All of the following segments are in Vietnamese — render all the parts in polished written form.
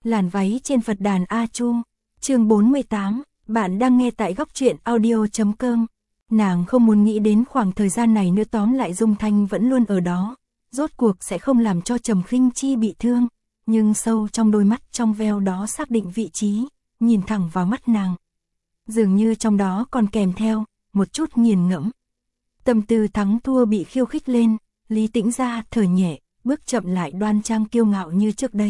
Làn váy trên Phật đàn A Chu. Chương 48, bạn đang nghe tại góc truyện audio.com. Nàng không muốn nghĩ đến khoảng thời gian này nữa, tóm lại Dung Thanh vẫn luôn ở đó, rốt cuộc sẽ không làm cho Trầm Khinh Chi bị thương, nhưng sâu trong đôi mắt trong veo đó xác định vị trí, nhìn thẳng vào mắt nàng. Dường như trong đó còn kèm theo một chút nghiền ngẫm. Tâm tư thắng thua bị khiêu khích lên, Lý Tĩnh Gia thở nhẹ, bước chậm lại đoan trang kiêu ngạo như trước đây.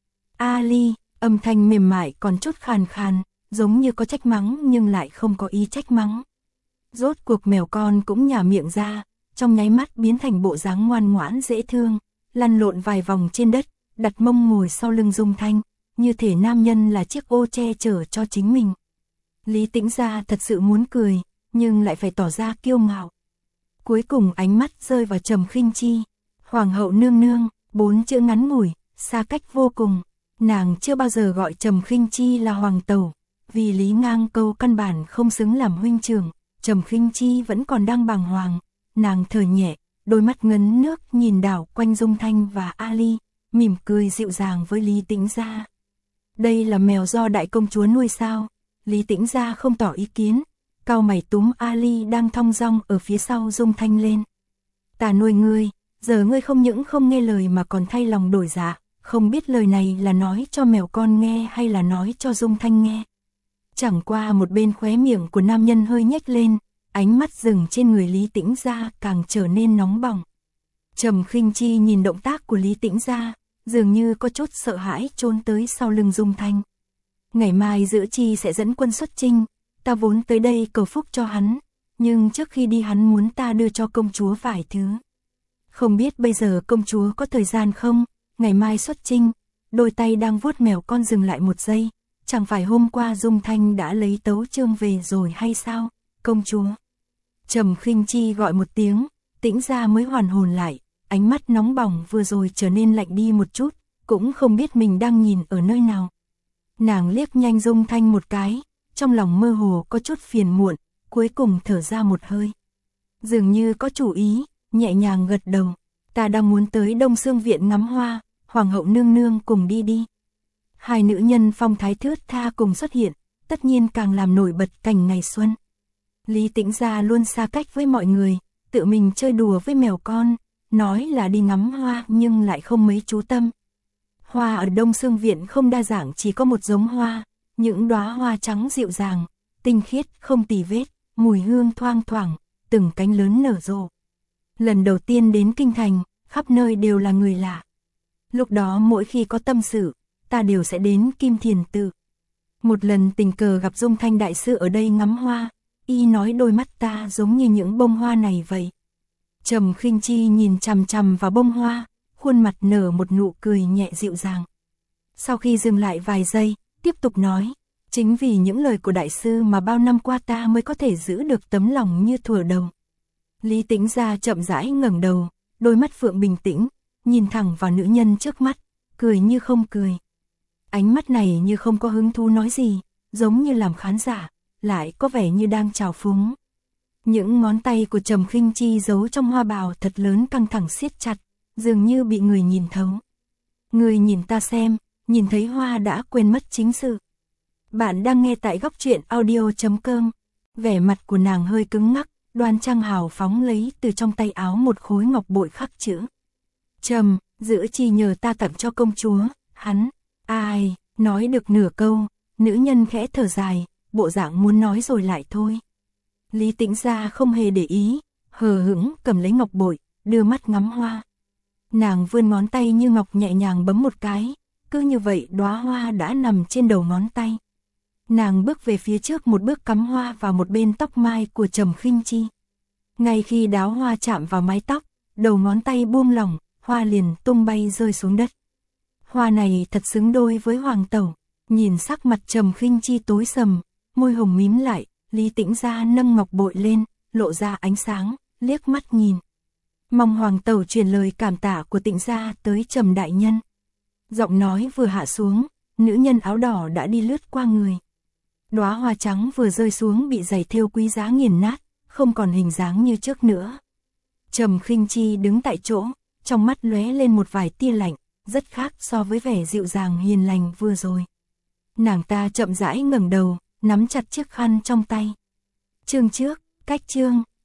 Ali, âm thanh mềm mại còn chút khàn khàn, giống như có trách mắng nhưng lại không có ý trách mắng. Rốt cuộc mèo con cũng nhả miệng ra, trong nháy mắt biến thành bộ dáng ngoan ngoãn dễ thương, lăn lộn vài vòng trên đất, đặt mông ngồi sau lưng Dung Thanh, như thể nam nhân là chiếc ô che chở cho chính mình. Lý Tĩnh Gia thật sự muốn cười, nhưng lại phải tỏ ra kiêu ngạo. Cuối cùng ánh mắt rơi vào Trầm Khinh Chi. Hoàng hậu nương nương, 4 chữ ngắn ngủi, xa cách vô cùng. Nàng chưa bao giờ gọi Trầm Khinh Chi là hoàng tẩu, vì Lý Ngang Câu căn bản không xứng làm huynh trưởng. Trầm Khinh Chi vẫn còn đang bàng hoàng, nàng thở nhẹ, đôi mắt ngấn nước nhìn đảo quanh Dung Thanh và Ali, mỉm cười dịu dàng với Lý Tĩnh Gia. Đây là mèo do đại công chúa nuôi sao? Lý Tĩnh Gia không tỏ ý kiến, cau mày túm Ali đang thong dong ở phía sau Dung Thanh lên. Ta nuôi ngươi, giờ ngươi không những không nghe lời mà còn thay lòng đổi dạ, không biết lời này là nói cho mèo con nghe hay là nói cho Dung Thanh nghe. Chẳng qua một bên khóe miệng của nam nhân hơi nhếch lên, ánh mắt dừng trên người Lý Tĩnh Gia càng trở nên nóng bỏng. Trầm Khinh Chi nhìn động tác của Lý Tĩnh Gia, dường như có chút sợ hãi trốn tới sau lưng Dung Thanh. Ngày mai Giữ Chi sẽ dẫn quân xuất chinh, ta vốn tới đây cầu phúc cho hắn, nhưng trước khi đi hắn muốn ta đưa cho công chúa vài thứ. Không biết bây giờ công chúa có thời gian không, ngày mai xuất chinh. Đôi tay đang vuốt mèo con dừng lại một giây, chẳng phải hôm qua Dung Thanh đã lấy tấu chương về rồi hay sao, công chúa? Trầm Khinh Chi gọi một tiếng, Tĩnh Gia mới hoàn hồn lại, ánh mắt nóng bỏng vừa rồi trở nên lạnh đi một chút, cũng không biết mình đang nhìn ở nơi nào. Nàng liếc nhanh Dung Thanh một cái, trong lòng mơ hồ có chút phiền muộn, cuối cùng thở ra một hơi. Dường như có chủ ý, nhẹ nhàng gật đầu, ta đang muốn tới Đông Xương Viện ngắm hoa, Hoàng hậu nương nương cùng đi đi. Hai nữ nhân phong thái thướt tha cùng xuất hiện, tất nhiên càng làm nổi bật cảnh ngày xuân. Lý Tĩnh Gia luôn xa cách với mọi người, tự mình chơi đùa với mèo con, nói là đi ngắm hoa nhưng lại không mấy chú tâm. Hoa ở Đông Xương Viện không đa dạng, chỉ có một giống hoa, những đóa hoa trắng dịu dàng, tinh khiết không tì vết, mùi hương thoang thoảng, từng cánh lớn nở rộ. Lần đầu tiên đến kinh thành, khắp nơi đều là người lạ. Lúc đó mỗi khi có tâm sự, ta đều sẽ đến Kim Thiền Tự. Một lần tình cờ gặp Dung Thanh đại sư ở đây ngắm hoa, y nói đôi mắt ta giống như những bông hoa này vậy. Trầm Khinh Chi nhìn chằm chằm vào bông hoa, khuôn mặt nở một nụ cười nhẹ dịu dàng. Sau khi dừng lại vài giây, tiếp tục nói, chính vì những lời của đại sư mà bao năm qua ta mới có thể giữ được tấm lòng như thuở đầu. Lý Tĩnh Gia chậm rãi ngẩng đầu, đôi mắt phượng bình tĩnh, nhìn thẳng vào nữ nhân trước mắt, cười như không cười. Ánh mắt này như không có hứng thú nói gì, giống như làm khán giả, lại có vẻ như đang trào phúng. Những ngón tay của Trầm Khinh Chi giấu trong hoa bào thật lớn căng thẳng siết chặt, dường như bị người nhìn thấu. Người nhìn ta xem, nhìn thấy hoa đã quên mất chính sự. Bạn đang nghe tại góc truyện audio.com. Vẻ mặt của nàng hơi cứng ngắc, đoan trang hào phóng lấy từ trong tay áo một khối ngọc bội khắc chữ. Trầm, Giữ Chi nhờ ta tặng cho công chúa, hắn. Ai, nói được nửa câu, nữ nhân khẽ thở dài, bộ dạng muốn nói rồi lại thôi. Lý Tĩnh Gia không hề để ý, hờ hững cầm lấy ngọc bội, đưa mắt ngắm hoa. Nàng vươn ngón tay như ngọc nhẹ nhàng bấm một cái, cứ như vậy đóa hoa đã nằm trên đầu ngón tay. Nàng bước về phía trước một bước cắm hoa vào một bên tóc mai của Trầm Khinh Chi. Ngay khi đóa hoa chạm vào mái tóc, đầu ngón tay buông lỏng, hoa liền tung bay rơi xuống đất. Hoa này thật xứng đôi với hoàng tẩu. Nhìn sắc mặt Trầm Khinh Chi tối sầm, môi hồng mím lại, Lý Tĩnh Gia nâng ngọc bội lên, lộ ra ánh sáng, liếc mắt nhìn. Mong hoàng tẩu truyền lời cảm tạ của Tĩnh Gia tới Trầm đại nhân. Giọng nói vừa hạ xuống, nữ nhân áo đỏ đã đi lướt qua người. Đóa hoa trắng vừa rơi xuống bị giày thêu quý giá nghiền nát, không còn hình dáng như trước nữa. Trầm Khinh Chi đứng tại chỗ, trong mắt lóe lên một vài tia lạnh, rất khác so với vẻ dịu dàng hiền lành vừa rồi. Nàng ta chậm rãi ngẩng đầu, nắm chặt chiếc khăn trong tay. Chương trước, cách chương.